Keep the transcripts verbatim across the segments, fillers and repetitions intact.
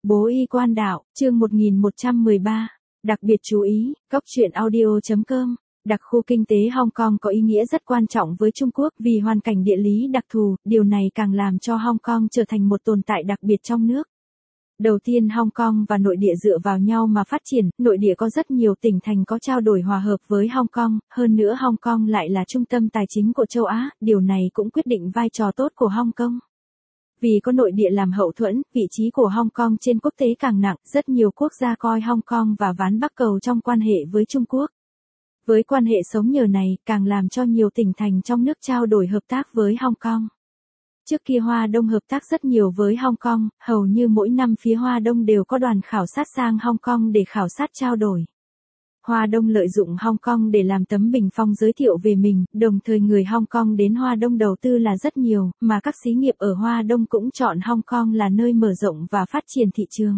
Bố y quan đạo, chương một nghìn một trăm mười ba. Đặc biệt chú ý, góc truyện audio.com. Đặc khu kinh tế Hong Kong có ý nghĩa rất quan trọng với Trung Quốc vì hoàn cảnh địa lý đặc thù, điều này càng làm cho Hong Kong trở thành một tồn tại đặc biệt trong nước. Đầu tiên Hong Kong và nội địa dựa vào nhau mà phát triển, nội địa có rất nhiều tỉnh thành có trao đổi hòa hợp với Hong Kong, hơn nữa Hong Kong lại là trung tâm tài chính của châu Á, điều này cũng quyết định vai trò tốt của Hong Kong. Vì có nội địa làm hậu thuẫn, vị trí của Hong Kong trên quốc tế càng nặng, rất nhiều quốc gia coi Hong Kong và ván Bắc Cầu trong quan hệ với Trung Quốc. Với quan hệ sống nhờ này, càng làm cho nhiều tỉnh thành trong nước trao đổi hợp tác với Hong Kong. Trước kia Hoa Đông hợp tác rất nhiều với Hong Kong, hầu như mỗi năm phía Hoa Đông đều có đoàn khảo sát sang Hong Kong để khảo sát trao đổi. Hoa Đông lợi dụng Hong Kong để làm tấm bình phong giới thiệu về mình, đồng thời người Hong Kong đến Hoa Đông đầu tư là rất nhiều, mà các xí nghiệp ở Hoa Đông cũng chọn Hong Kong là nơi mở rộng và phát triển thị trường.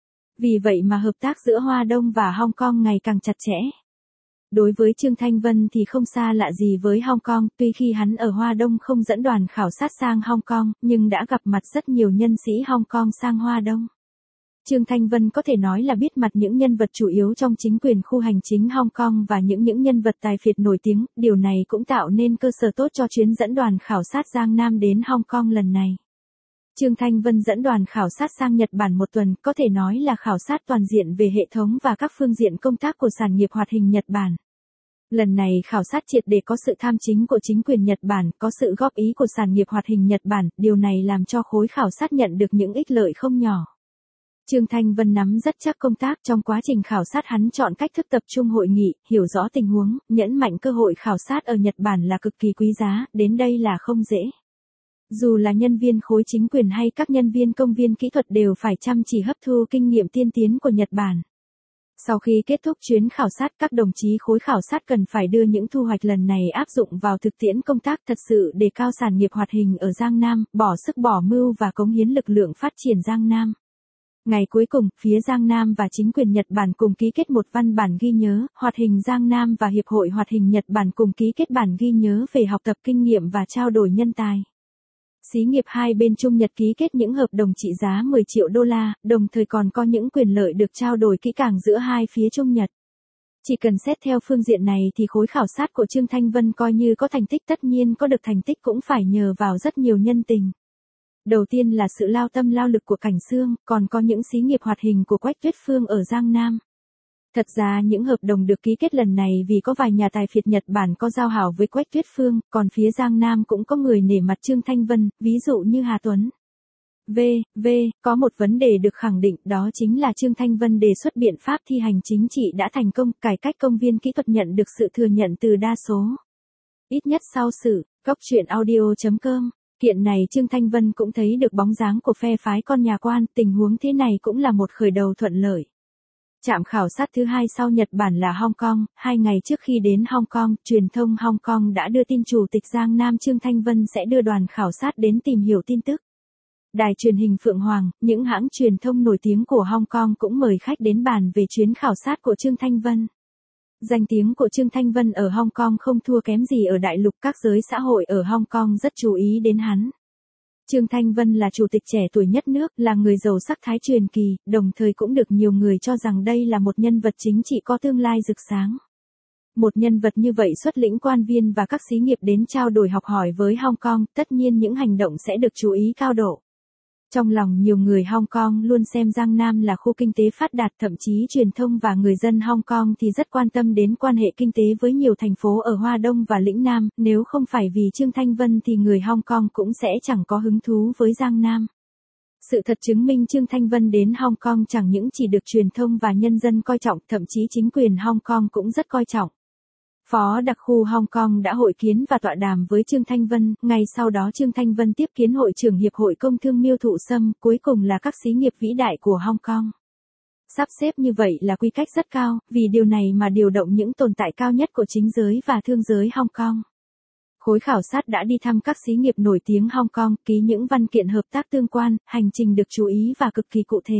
Vì vậy mà hợp tác giữa Hoa Đông và Hong Kong ngày càng chặt chẽ. Đối với Trương Thanh Vân thì không xa lạ gì với Hong Kong, tuy khi hắn ở Hoa Đông không dẫn đoàn khảo sát sang Hong Kong, nhưng đã gặp mặt rất nhiều nhân sĩ Hong Kong sang Hoa Đông. Trương Thanh Vân có thể nói là biết mặt những nhân vật chủ yếu trong chính quyền khu hành chính Hong Kong và những những nhân vật tài phiệt nổi tiếng, điều này cũng tạo nên cơ sở tốt cho chuyến dẫn đoàn khảo sát Giang Nam đến Hong Kong lần này. Trương Thanh Vân dẫn đoàn khảo sát sang Nhật Bản một tuần, có thể nói là khảo sát toàn diện về hệ thống và các phương diện công tác của sản nghiệp hoạt hình Nhật Bản. Lần này khảo sát triệt để có sự tham chính của chính quyền Nhật Bản, có sự góp ý của sản nghiệp hoạt hình Nhật Bản, điều này làm cho khối khảo sát nhận được những ích lợi không nhỏ. Trương Thanh Vân nắm rất chắc công tác, trong quá trình khảo sát hắn chọn cách thức tập trung hội nghị, hiểu rõ tình huống, nhấn mạnh cơ hội khảo sát ở Nhật Bản là cực kỳ quý giá, đến đây là không dễ. Dù là nhân viên khối chính quyền hay các nhân viên công viên kỹ thuật đều phải chăm chỉ hấp thu kinh nghiệm tiên tiến của Nhật Bản. Sau khi kết thúc chuyến khảo sát, các đồng chí khối khảo sát cần phải đưa những thu hoạch lần này áp dụng vào thực tiễn công tác, thật sự đề cao sản nghiệp hoạt hình ở Giang Nam, bỏ sức bỏ mưu và cống hiến lực lượng phát triển Giang Nam. Ngày cuối cùng, phía Giang Nam và chính quyền Nhật Bản cùng ký kết một văn bản ghi nhớ, Hoạt hình Giang Nam và Hiệp hội Hoạt hình Nhật Bản cùng ký kết bản ghi nhớ về học tập kinh nghiệm và trao đổi nhân tài. Xí nghiệp hai bên Trung Nhật ký kết những hợp đồng trị giá mười triệu đô la, đồng thời còn có những quyền lợi được trao đổi kỹ càng giữa hai phía Trung Nhật. Chỉ cần xét theo phương diện này thì khối khảo sát của Trương Thanh Vân coi như có thành tích, tất nhiên có được thành tích cũng phải nhờ vào rất nhiều nhân tình. Đầu tiên là sự lao tâm lao lực của Cảnh Xương, còn có những xí nghiệp hoạt hình của Quách Tuyết Phương ở Giang Nam. Thật ra những hợp đồng được ký kết lần này vì có vài nhà tài phiệt Nhật Bản có giao hảo với Quách Tuyết Phương, còn phía Giang Nam cũng có người nể mặt Trương Thanh Vân, ví dụ như Hà Tuấn. V. V. Có một vấn đề được khẳng định, đó chính là Trương Thanh Vân đề xuất biện pháp thi hành chính trị đã thành công, cải cách công viên kỹ thuật nhận được sự thừa nhận từ đa số. Ít nhất sau sự, góc truyện audio.com. Kiện này Trương Thanh Vân cũng thấy được bóng dáng của phe phái con nhà quan, tình huống thế này cũng là một khởi đầu thuận lợi. Trạm khảo sát thứ hai sau Nhật Bản là Hong Kong, hai ngày trước khi đến Hong Kong, truyền thông Hong Kong đã đưa tin Chủ tịch Giang Nam Trương Thanh Vân sẽ đưa đoàn khảo sát đến tìm hiểu tin tức. Đài truyền hình Phượng Hoàng, những hãng truyền thông nổi tiếng của Hong Kong cũng mời khách đến bàn về chuyến khảo sát của Trương Thanh Vân. Danh tiếng của Trương Thanh Vân ở Hong Kong không thua kém gì ở đại lục, các giới xã hội ở Hong Kong rất chú ý đến hắn. Trương Thanh Vân là chủ tịch trẻ tuổi nhất nước, là người giàu sắc thái truyền kỳ, đồng thời cũng được nhiều người cho rằng đây là một nhân vật chính trị có tương lai rực sáng. Một nhân vật như vậy xuất lĩnh quan viên và các xí nghiệp đến trao đổi học hỏi với Hong Kong, tất nhiên những hành động sẽ được chú ý cao độ. Trong lòng nhiều người Hong Kong luôn xem Giang Nam là khu kinh tế phát đạt, thậm chí truyền thông và người dân Hong Kong thì rất quan tâm đến quan hệ kinh tế với nhiều thành phố ở Hoa Đông và lĩnh Nam, nếu không phải vì Trương Thanh Vân thì người Hong Kong cũng sẽ chẳng có hứng thú với Giang Nam. Sự thật chứng minh Trương Thanh Vân đến Hong Kong chẳng những chỉ được truyền thông và nhân dân coi trọng, thậm chí chính quyền Hong Kong cũng rất coi trọng. Phó đặc khu Hong Kong đã hội kiến và tọa đàm với Trương Thanh Vân, ngay sau đó Trương Thanh Vân tiếp kiến Hội trưởng Hiệp hội Công thương Miêu Thụ Sâm, cuối cùng là các xí nghiệp vĩ đại của Hong Kong. Sắp xếp như vậy là quy cách rất cao, vì điều này mà điều động những tồn tại cao nhất của chính giới và thương giới Hong Kong. Khối khảo sát đã đi thăm các xí nghiệp nổi tiếng Hong Kong, ký những văn kiện hợp tác tương quan, hành trình được chú ý và cực kỳ cụ thể.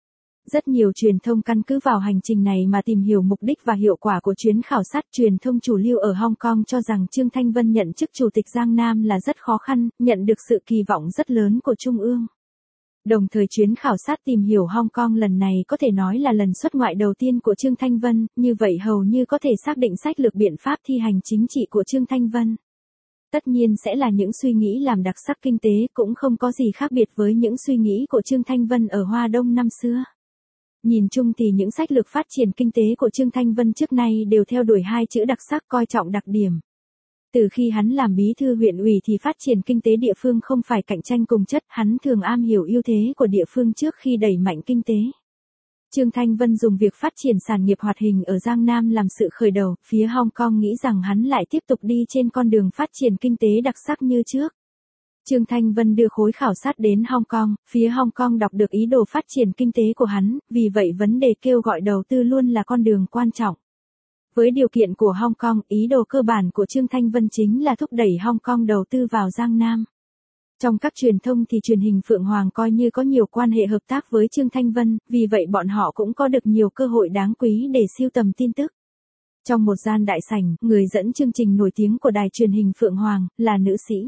Rất nhiều truyền thông căn cứ vào hành trình này mà tìm hiểu mục đích và hiệu quả của chuyến khảo sát. Truyền thông chủ lưu ở Hong Kong cho rằng Trương Thanh Vân nhận chức Chủ tịch Giang Nam là rất khó khăn, nhận được sự kỳ vọng rất lớn của Trung ương. Đồng thời chuyến khảo sát tìm hiểu Hong Kong lần này có thể nói là lần xuất ngoại đầu tiên của Trương Thanh Vân, như vậy hầu như có thể xác định sách lược biện pháp thi hành chính trị của Trương Thanh Vân. Tất nhiên sẽ là những suy nghĩ làm đặc sắc kinh tế, cũng không có gì khác biệt với những suy nghĩ của Trương Thanh Vân ở Hoa Đông năm xưa. Nhìn chung thì những sách lược phát triển kinh tế của Trương Thanh Vân trước nay đều theo đuổi hai chữ đặc sắc, coi trọng đặc điểm. Từ khi hắn làm bí thư huyện ủy thì phát triển kinh tế địa phương không phải cạnh tranh cùng chất, hắn thường am hiểu ưu thế của địa phương trước khi đẩy mạnh kinh tế. Trương Thanh Vân dùng việc phát triển sản nghiệp hoạt hình ở Giang Nam làm sự khởi đầu, phía Hong Kong nghĩ rằng hắn lại tiếp tục đi trên con đường phát triển kinh tế đặc sắc như trước. Trương Thanh Vân đưa khối khảo sát đến Hong Kong, phía Hong Kong đọc được ý đồ phát triển kinh tế của hắn, vì vậy vấn đề kêu gọi đầu tư luôn là con đường quan trọng. Với điều kiện của Hong Kong, ý đồ cơ bản của Trương Thanh Vân chính là thúc đẩy Hong Kong đầu tư vào Giang Nam. Trong các truyền thông thì truyền hình Phượng Hoàng coi như có nhiều quan hệ hợp tác với Trương Thanh Vân, vì vậy bọn họ cũng có được nhiều cơ hội đáng quý để sưu tầm tin tức. Trong một gian đại sảnh, người dẫn chương trình nổi tiếng của đài truyền hình Phượng Hoàng là nữ sĩ.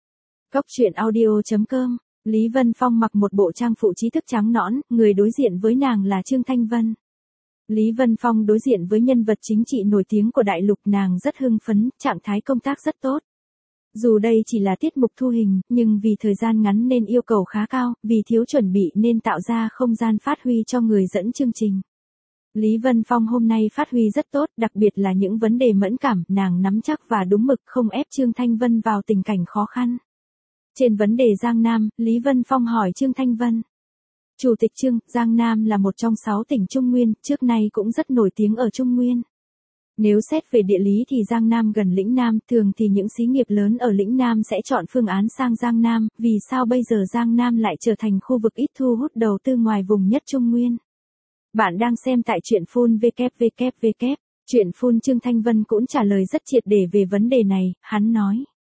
Góc truyện audio chấm com, Lý Vân Phong mặc một bộ trang phụ trí thức trắng nõn, người đối diện với nàng là Trương Thanh Vân. Lý Vân Phong đối diện với nhân vật chính trị nổi tiếng của đại lục, nàng rất hưng phấn, trạng thái công tác rất tốt. Dù đây chỉ là tiết mục thu hình, nhưng vì thời gian ngắn nên yêu cầu khá cao, vì thiếu chuẩn bị nên tạo ra không gian phát huy cho người dẫn chương trình. Lý Vân Phong hôm nay phát huy rất tốt, đặc biệt là những vấn đề mẫn cảm, nàng nắm chắc và đúng mực, không ép Trương Thanh Vân vào tình cảnh khó khăn. Trên vấn đề Giang Nam, Lý Vân Phong hỏi Trương Thanh Vân. Chủ tịch Trương, Giang Nam là một trong sáu tỉnh Trung Nguyên, trước nay cũng rất nổi tiếng ở Trung Nguyên. Nếu xét về địa lý thì Giang Nam gần lĩnh Nam, thường thì những xí nghiệp lớn ở lĩnh Nam sẽ chọn phương án sang Giang Nam, vì sao bây giờ Giang Nam lại trở thành khu vực ít thu hút đầu tư ngoài vùng nhất Trung Nguyên? Bạn đang xem tại truyện phun vê kép vê kép vê kép, truyện phun. Trương Thanh Vân cũng trả lời rất triệt để về vấn đề này, hắn nói.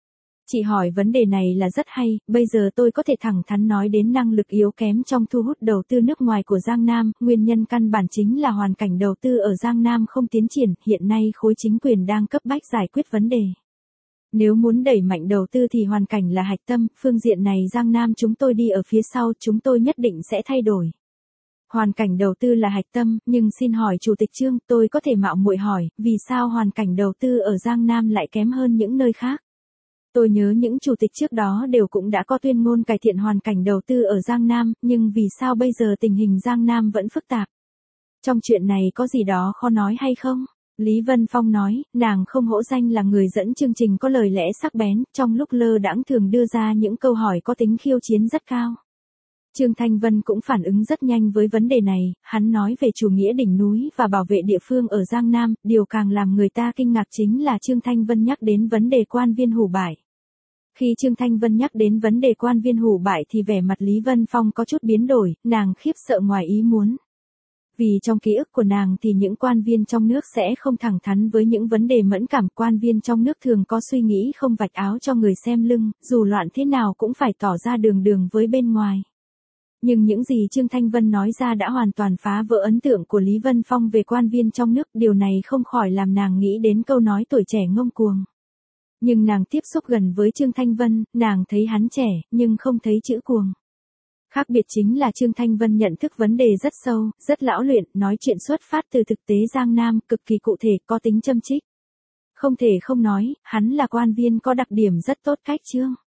Chị hỏi vấn đề này là rất hay, bây giờ tôi có thể thẳng thắn nói đến năng lực yếu kém trong thu hút đầu tư nước ngoài của Giang Nam, nguyên nhân căn bản chính là hoàn cảnh đầu tư ở Giang Nam không tiến triển, hiện nay khối chính quyền đang cấp bách giải quyết vấn đề. Nếu muốn đẩy mạnh đầu tư thì hoàn cảnh là hạch tâm, phương diện này Giang Nam chúng tôi đi ở phía sau, chúng tôi nhất định sẽ thay đổi. Hoàn cảnh đầu tư là hạch tâm, nhưng xin hỏi Chủ tịch Trương, tôi có thể mạo muội hỏi, vì sao hoàn cảnh đầu tư ở Giang Nam lại kém hơn những nơi khác? Tôi nhớ những chủ tịch trước đó đều cũng đã có tuyên ngôn cải thiện hoàn cảnh đầu tư ở Giang Nam, nhưng vì sao bây giờ tình hình Giang Nam vẫn phức tạp? Trong chuyện này có gì đó khó nói hay không? Lý Vân Phong nói, nàng không hổ danh là người dẫn chương trình có lời lẽ sắc bén, trong lúc lơ đãng thường đưa ra những câu hỏi có tính khiêu chiến rất cao. Trương Thanh Vân cũng phản ứng rất nhanh với vấn đề này, hắn nói về chủ nghĩa đỉnh núi và bảo vệ địa phương ở Giang Nam, điều càng làm người ta kinh ngạc chính là Trương Thanh Vân nhắc đến vấn đề quan viên hủ bại. Khi Trương Thanh Vân nhắc đến vấn đề quan viên hủ bại thì vẻ mặt Lý Vân Phong có chút biến đổi, nàng khiếp sợ ngoài ý muốn. Vì trong ký ức của nàng thì những quan viên trong nước sẽ không thẳng thắn với những vấn đề mẫn cảm, quan viên trong nước thường có suy nghĩ không vạch áo cho người xem lưng, dù loạn thế nào cũng phải tỏ ra đường đường với bên ngoài. Nhưng những gì Trương Thanh Vân nói ra đã hoàn toàn phá vỡ ấn tượng của Lý Vân Phong về quan viên trong nước, điều này không khỏi làm nàng nghĩ đến câu nói tuổi trẻ ngông cuồng. Nhưng nàng tiếp xúc gần với Trương Thanh Vân, nàng thấy hắn trẻ, nhưng không thấy chữ cuồng. Khác biệt chính là Trương Thanh Vân nhận thức vấn đề rất sâu, rất lão luyện, nói chuyện xuất phát từ thực tế Giang Nam, cực kỳ cụ thể, có tính châm chích. Không thể không nói, hắn là quan viên có đặc điểm rất tốt cách Trương